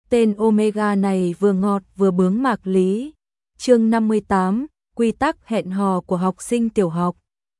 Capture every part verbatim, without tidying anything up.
Tên Omega này vừa ngọt vừa bướng mạc lý. Chương năm mươi tám, quy tắc hẹn hò của học sinh tiểu học.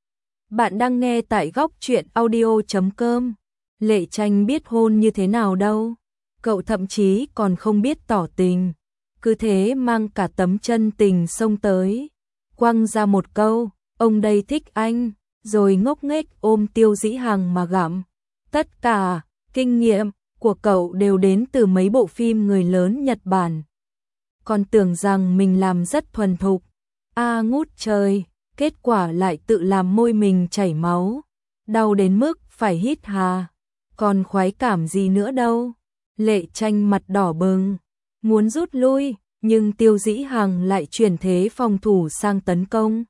Bạn đang nghe tại góc truyện audio chấm com. Lệ Tranh biết hôn như thế nào đâu. Cậu thậm chí còn không biết tỏ tình. Cứ thế mang cả tấm chân tình xông tới. Quăng ra một câu, ông đây thích anh, rồi ngốc nghếch ôm Tiêu Dĩ Hằng mà gặm. Tất cả kinh nghiệm của cậu đều đến từ mấy bộ phim người lớn Nhật Bản. Còn tưởng rằng mình làm rất thuần thục. A ngút trời, kết quả lại tự làm môi mình chảy máu. Đau đến mức phải hít hà. Còn khoái cảm gì nữa đâu. Lệ Tranh mặt đỏ bừng, muốn rút lui, nhưng Tiêu Dĩ Hằng lại chuyển thế phòng thủ sang tấn công.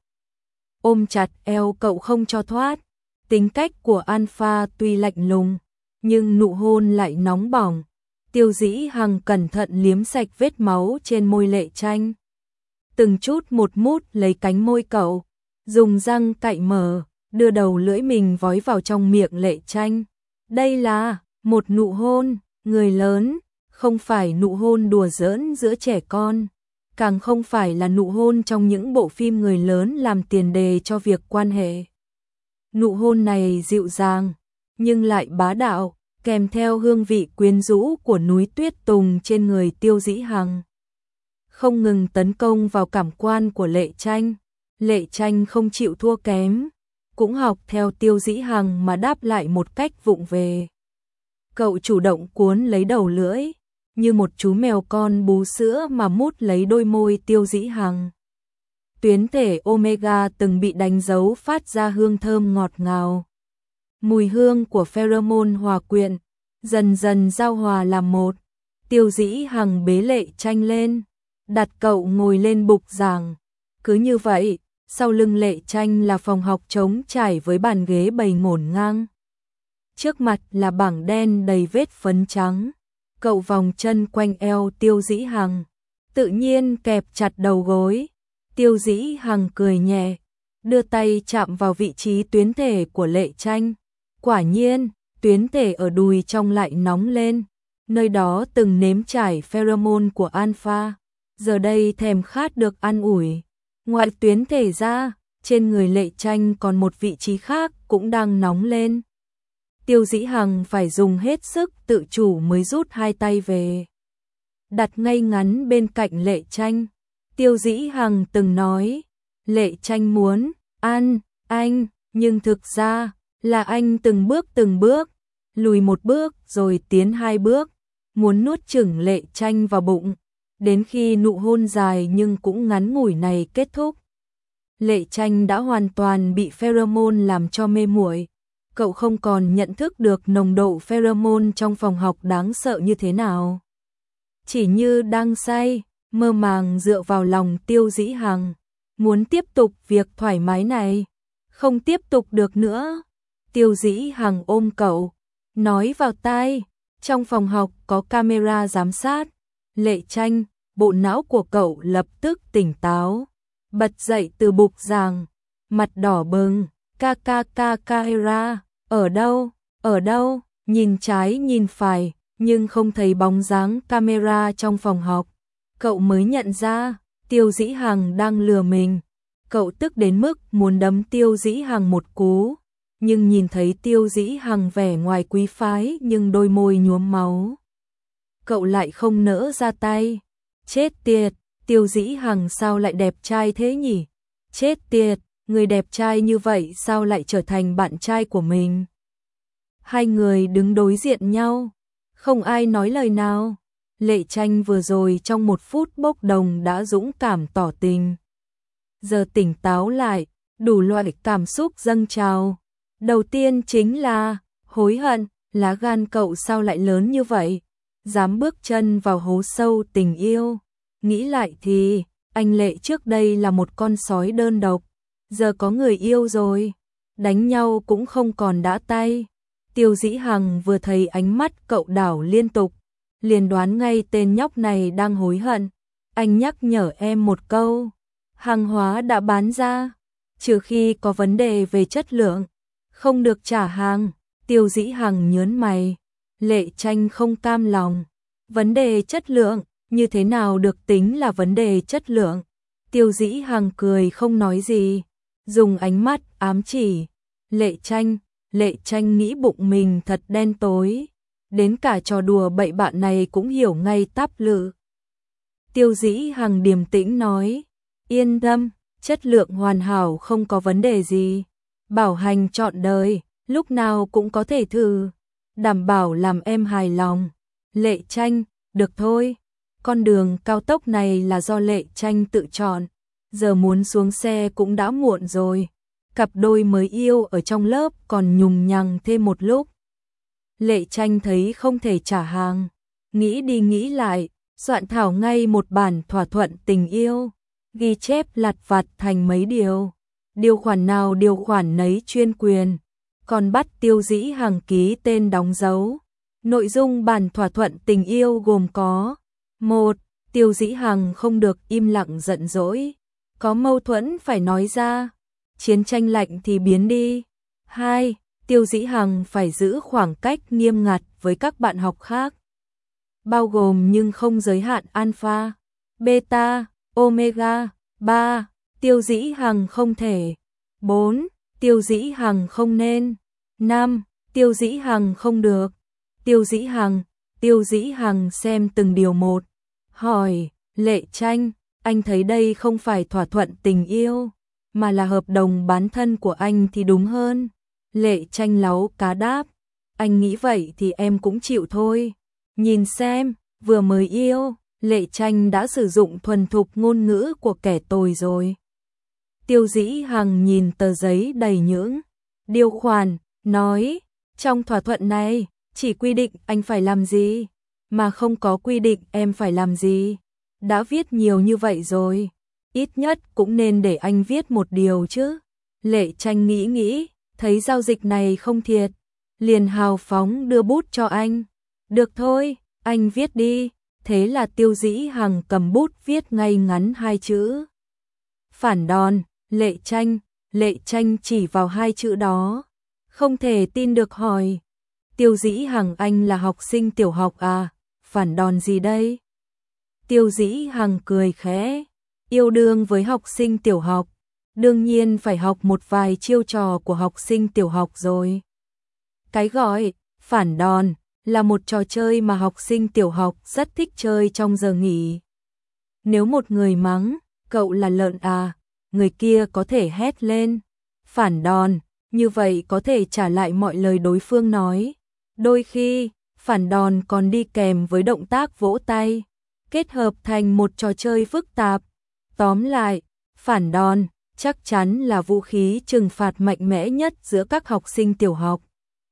Ôm chặt eo cậu không cho thoát. Tính cách của Alpha tuy lạnh lùng, nhưng nụ hôn lại nóng bỏng. Tiêu Dĩ Hằng cẩn thận liếm sạch vết máu trên môi Lệ Tranh. Từng chút một mút lấy cánh môi cậu, dùng răng cạy mở, đưa đầu lưỡi mình vói vào trong miệng Lệ Tranh. Đây là một nụ hôn người lớn, không phải nụ hôn đùa giỡn giữa trẻ con, càng không phải là nụ hôn trong những bộ phim người lớn làm tiền đề cho việc quan hệ. Nụ hôn này dịu dàng, nhưng lại bá đạo, kèm theo hương vị quyến rũ của núi tuyết tùng trên người Tiêu Dĩ Hằng. Không ngừng tấn công vào cảm quan của Lệ Tranh. Lệ Tranh không chịu thua kém, cũng học theo Tiêu Dĩ Hằng mà đáp lại một cách vụng về. Cậu chủ động cuốn lấy đầu lưỡi, như một chú mèo con bú sữa mà mút lấy đôi môi Tiêu Dĩ Hằng. Tuyến thể Omega từng bị đánh dấu phát ra hương thơm ngọt ngào. Mùi hương của pheromone hòa quyện, dần dần giao hòa làm một. Tiêu Dĩ Hằng bế Lệ Tranh lên, đặt cậu ngồi lên bục giảng. Cứ như vậy, sau lưng Lệ Tranh là phòng học trống trải với bàn ghế bày ngổn ngang. Trước mặt là bảng đen đầy vết phấn trắng. Cậu vòng chân quanh eo Tiêu Dĩ Hằng, tự nhiên kẹp chặt đầu gối. Tiêu Dĩ Hằng cười nhẹ, đưa tay chạm vào vị trí tuyến thể của Lệ Tranh. Quả nhiên, tuyến thể ở đùi trong lại nóng lên. Nơi đó từng nếm trải pheromone của Alpha, giờ đây thèm khát được an ủi. Ngoài tuyến thể ra, trên người Lệ Tranh còn một vị trí khác cũng đang nóng lên. Tiêu Dĩ Hằng phải dùng hết sức tự chủ mới rút hai tay về, đặt ngay ngắn bên cạnh Lệ Tranh. Tiêu Dĩ Hằng từng nói, Lệ Tranh muốn ăn anh, nhưng thực ra là anh từng bước từng bước, lùi một bước rồi tiến hai bước, muốn nuốt chửng Lệ Tranh vào bụng, đến khi nụ hôn dài nhưng cũng ngắn ngủi này kết thúc. Lệ Tranh đã hoàn toàn bị pheromone làm cho mê muội. Cậu không còn nhận thức được nồng độ pheromone trong phòng học đáng sợ như thế nào. Chỉ như đang say, mơ màng dựa vào lòng Tiêu Dĩ Hằng, muốn tiếp tục việc thoải mái này. Không tiếp tục được nữa. Tiêu Dĩ Hằng ôm cậu, nói vào tai, trong phòng học có camera giám sát. Lệ Tranh, bộ não của cậu lập tức tỉnh táo, bật dậy từ bục giảng, mặt đỏ bừng. Ca ca ca camera, ở đâu, ở đâu, nhìn trái nhìn phải, nhưng không thấy bóng dáng camera trong phòng học. Cậu mới nhận ra, Tiêu Dĩ Hằng đang lừa mình. Cậu tức đến mức muốn đấm Tiêu Dĩ Hằng một cú, nhưng nhìn thấy Tiêu Dĩ Hằng vẻ ngoài quý phái nhưng đôi môi nhuốm máu. Cậu lại không nỡ ra tay. Chết tiệt, Tiêu Dĩ Hằng sao lại đẹp trai thế nhỉ? Chết tiệt, người đẹp trai như vậy sao lại trở thành bạn trai của mình? Hai người đứng đối diện nhau, không ai nói lời nào. Lệ Tranh vừa rồi trong một phút bốc đồng đã dũng cảm tỏ tình. Giờ tỉnh táo lại, đủ loại cảm xúc dâng trào. Đầu tiên chính là hối hận, lá gan cậu sao lại lớn như vậy, dám bước chân vào hố sâu tình yêu. Nghĩ lại thì, anh Lệ trước đây là một con sói đơn độc, giờ có người yêu rồi, đánh nhau cũng không còn đã tay. Tiêu Dĩ Hằng vừa thấy ánh mắt cậu đảo liên tục, liền đoán ngay tên nhóc này đang hối hận. Anh nhắc nhở em một câu, hàng hóa đã bán ra, trừ khi có vấn đề về chất lượng, không được trả hàng. Tiêu Dĩ Hằng nhớn mày. Lệ Tranh không cam lòng, Vấn đề chất lượng, như thế nào được tính là vấn đề chất lượng? Tiêu Dĩ Hằng cười không nói gì, dùng ánh mắt ám chỉ. Lệ Tranh, Lệ Tranh nghĩ bụng mình thật đen tối, đến cả trò đùa bậy bạ này cũng hiểu ngay táp lự. Tiêu Dĩ Hằng điềm tĩnh nói, yên tâm, chất lượng hoàn hảo không có vấn đề gì, bảo hành trọn đời, lúc nào cũng có thể thử, đảm bảo làm em hài lòng. Lệ Tranh, được thôi, con đường cao tốc này là do Lệ Tranh tự chọn, giờ muốn xuống xe cũng đã muộn rồi. Cặp đôi mới yêu ở trong lớp còn nhùng nhằng thêm một lúc. Lệ Tranh thấy không thể trả hàng, nghĩ đi nghĩ lại, soạn thảo ngay một bản thỏa thuận tình yêu, ghi chép lặt vặt thành mấy điều, điều khoản nào điều khoản nấy chuyên quyền, còn bắt Tiêu Dĩ Hằng ký tên đóng dấu. Nội dung bản thỏa thuận tình yêu gồm có: một. Tiêu Dĩ Hằng không được im lặng giận dỗi, có mâu thuẫn phải nói ra, chiến tranh lạnh thì biến đi. Hai. Tiêu Dĩ Hằng phải giữ khoảng cách nghiêm ngặt với các bạn học khác, bao gồm nhưng không giới hạn alpha, beta, omega. Ba. Tiêu Dĩ Hằng không thể. Bốn. Tiêu Dĩ Hằng không nên. Năm. Tiêu Dĩ Hằng không được. Tiêu Dĩ Hằng, Tiêu Dĩ Hằng xem từng điều một, hỏi, Lệ Tranh, anh thấy đây không phải thỏa thuận tình yêu, mà là hợp đồng bán thân của anh thì đúng hơn. Lệ Tranh láu cá đáp, anh nghĩ vậy thì em cũng chịu thôi. Nhìn xem, vừa mới yêu, Lệ Tranh đã sử dụng thuần thục ngôn ngữ của kẻ tồi rồi. Tiêu Dĩ Hằng nhìn tờ giấy đầy những điều khoản, nói, trong thỏa thuận này, chỉ quy định anh phải làm gì, mà không có quy định em phải làm gì. Đã viết nhiều như vậy rồi, ít nhất cũng nên để anh viết một điều chứ. Lệ Tranh nghĩ nghĩ, thấy giao dịch này không thiệt, liền hào phóng đưa bút cho anh. Được thôi, anh viết đi. Thế là Tiêu Dĩ Hằng cầm bút viết ngay ngắn hai chữ. Phản đòn. Lệ Tranh, Lệ Tranh chỉ vào hai chữ đó, không thể tin được hỏi, Tiêu Dĩ Hằng anh là học sinh tiểu học à, phản đòn gì đây? Tiêu Dĩ Hằng cười khẽ, yêu đương với học sinh tiểu học, đương nhiên phải học một vài chiêu trò của học sinh tiểu học rồi. Cái gọi phản đòn là một trò chơi mà học sinh tiểu học rất thích chơi trong giờ nghỉ. Nếu một người mắng, cậu là lợn à, người kia có thể hét lên, phản đòn, như vậy có thể trả lại mọi lời đối phương nói. Đôi khi, phản đòn còn đi kèm với động tác vỗ tay, kết hợp thành một trò chơi phức tạp. Tóm lại, phản đòn chắc chắn là vũ khí trừng phạt mạnh mẽ nhất giữa các học sinh tiểu học.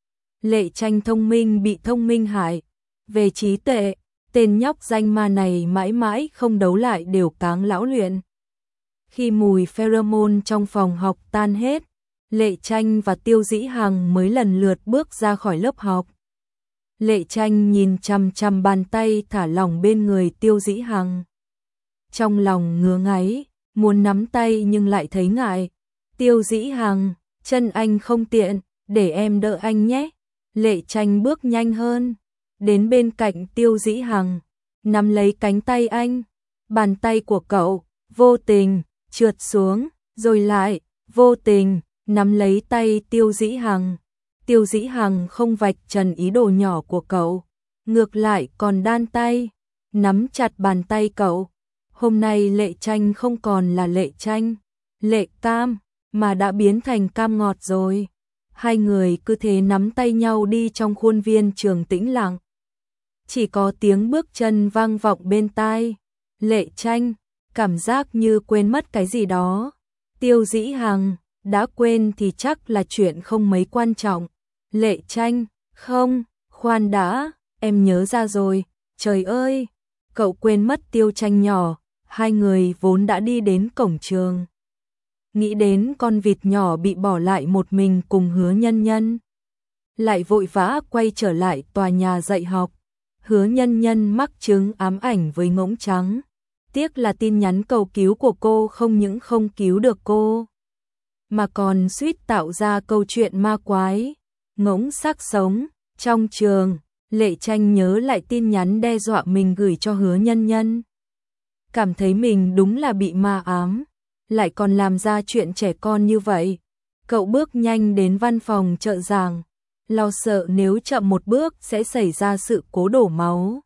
Lệ Tranh thông minh bị thông minh hại, về trí tuệ, tên nhóc danh ma này mãi mãi không đấu lại đều cáng lão luyện. Khi mùi pheromone trong phòng học tan hết, Lệ Tranh và Tiêu Dĩ Hằng mới lần lượt bước ra khỏi lớp học. Lệ Tranh nhìn chằm chằm bàn tay thả lỏng bên người Tiêu Dĩ Hằng. Trong lòng ngứa ngáy, muốn nắm tay nhưng lại thấy ngại. Tiêu Dĩ Hằng, chân anh không tiện, để em đỡ anh nhé. Lệ Tranh bước nhanh hơn, đến bên cạnh Tiêu Dĩ Hằng, nắm lấy cánh tay anh. Bàn tay của cậu, vô tình, trượt xuống, rồi lại, vô tình, nắm lấy tay Tiêu Dĩ Hằng. Tiêu Dĩ Hằng không vạch trần ý đồ nhỏ của cậu, ngược lại còn đan tay, nắm chặt bàn tay cậu. Hôm nay Lệ Tranh không còn là Lệ Tranh, Lệ Cam, mà đã biến thành cam ngọt rồi. Hai người cứ thế nắm tay nhau đi trong khuôn viên trường tĩnh lặng. Chỉ có tiếng bước chân vang vọng bên tai. Lệ Tranh, cảm giác như quên mất cái gì đó. Tiêu Dĩ Hằng, đã quên thì chắc là chuyện không mấy quan trọng. Lệ Tranh, không, khoan đã, em nhớ ra rồi, trời ơi, cậu quên mất Tiêu Tranh nhỏ. Hai người vốn đã đi đến cổng trường. Nghĩ đến con vịt nhỏ bị bỏ lại một mình cùng Hứa Nhân Nhân, lại vội vã quay trở lại tòa nhà dạy học. Hứa Nhân Nhân mắc chứng ám ảnh với ngỗng trắng. Tiếc là tin nhắn cầu cứu của cô không những không cứu được cô, mà còn suýt tạo ra câu chuyện ma quái. Ngỗng xác sống, trong trường, Lệ Tranh nhớ lại tin nhắn đe dọa mình gửi cho Hứa Nhân Nhân. Cảm thấy mình đúng là bị ma ám, lại còn làm ra chuyện trẻ con như vậy. Cậu bước nhanh đến văn phòng trợ giảng, lo sợ nếu chậm một bước sẽ xảy ra sự cố đổ máu.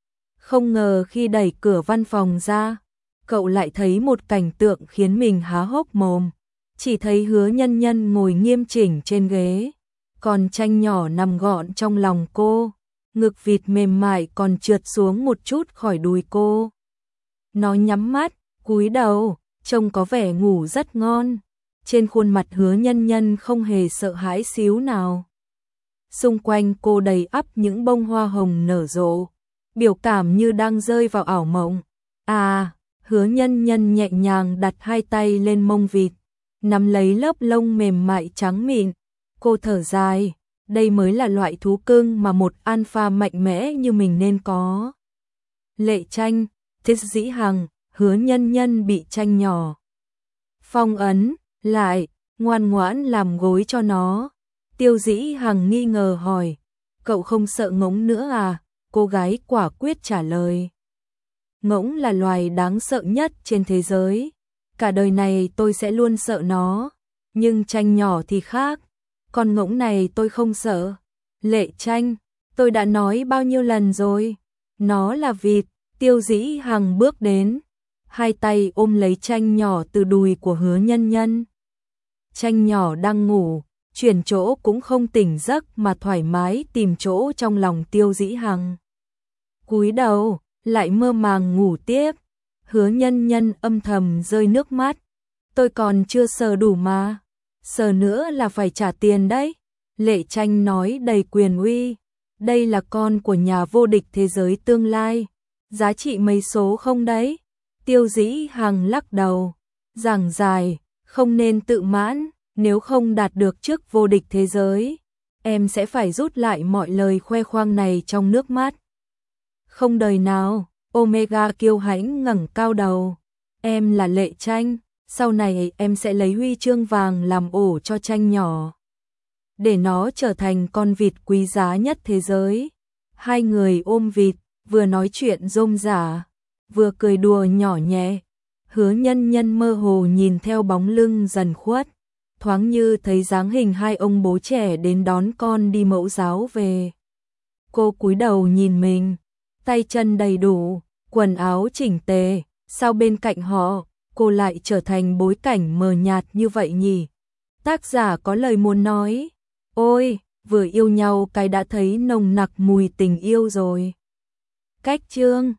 Không ngờ khi đẩy cửa văn phòng ra, cậu lại thấy một cảnh tượng khiến mình há hốc mồm. Chỉ thấy Hứa Nhân Nhân ngồi nghiêm chỉnh trên ghế, còn Tranh nhỏ nằm gọn trong lòng cô, ngực vịt mềm mại còn trượt xuống một chút khỏi đùi cô. Nó nhắm mắt, cúi đầu, trông có vẻ ngủ rất ngon. Trên khuôn mặt Hứa Nhân Nhân không hề sợ hãi xíu nào. Xung quanh cô đầy ắp những bông hoa hồng nở rộ, biểu cảm như đang rơi vào ảo mộng. À, Hứa Nhân Nhân nhẹ nhàng đặt hai tay lên mông vịt, nắm lấy lớp lông mềm mại trắng mịn. Cô thở dài, đây mới là loại thú cưng mà một alpha mạnh mẽ như mình nên có. Lệ Tranh, Tiết Dĩ Hằng, Hứa Nhân Nhân bị Tranh nhỏ phong ấn lại, ngoan ngoãn làm gối cho nó. Tiêu Dĩ Hằng nghi ngờ hỏi, cậu không sợ ngỗng nữa à? Cô gái quả quyết trả lời, ngỗng là loài đáng sợ nhất trên thế giới. Cả đời này tôi sẽ luôn sợ nó, nhưng Tranh nhỏ thì khác. Con ngỗng này tôi không sợ. Lệ Tranh, tôi đã nói bao nhiêu lần rồi, nó là vịt. Tiêu Dĩ Hằng bước đến, hai tay ôm lấy Tranh nhỏ từ đùi của Hứa Nhân Nhân. Tranh nhỏ đang ngủ, chuyển chỗ cũng không tỉnh giấc mà thoải mái tìm chỗ trong lòng Tiêu Dĩ Hằng. Cúi đầu, lại mơ màng ngủ tiếp. Hứa Nhân Nhân âm thầm rơi nước mắt. Tôi còn chưa sờ đủ mà, sờ nữa là phải trả tiền đấy. Lệ Tranh nói đầy quyền uy, đây là con của nhà vô địch thế giới tương lai, giá trị mấy số không đấy. Tiêu Dĩ Hằng lắc đầu, giảng dài, không nên tự mãn, nếu không đạt được chức vô địch thế giới, em sẽ phải rút lại mọi lời khoe khoang này trong nước mắt. Không đời nào. Omega kiêu hãnh ngẩng cao đầu, em là Lệ Tranh, sau này em sẽ lấy huy chương vàng làm ổ cho Tranh nhỏ, để nó trở thành con vịt quý giá nhất thế giới. Hai người ôm vịt, vừa nói chuyện rôm rả, vừa cười đùa nhỏ nhẹ. Hứa Nhân Nhân mơ hồ nhìn theo bóng lưng dần khuất, thoáng như thấy dáng hình hai ông bố trẻ đến đón con đi mẫu giáo về. Cô cúi đầu nhìn mình, tay chân đầy đủ, quần áo chỉnh tề, sao bên cạnh họ, cô lại trở thành bối cảnh mờ nhạt như vậy nhỉ? Tác giả có lời muốn nói, ôi, vừa yêu nhau cái đã thấy nồng nặc mùi tình yêu rồi. Cách chương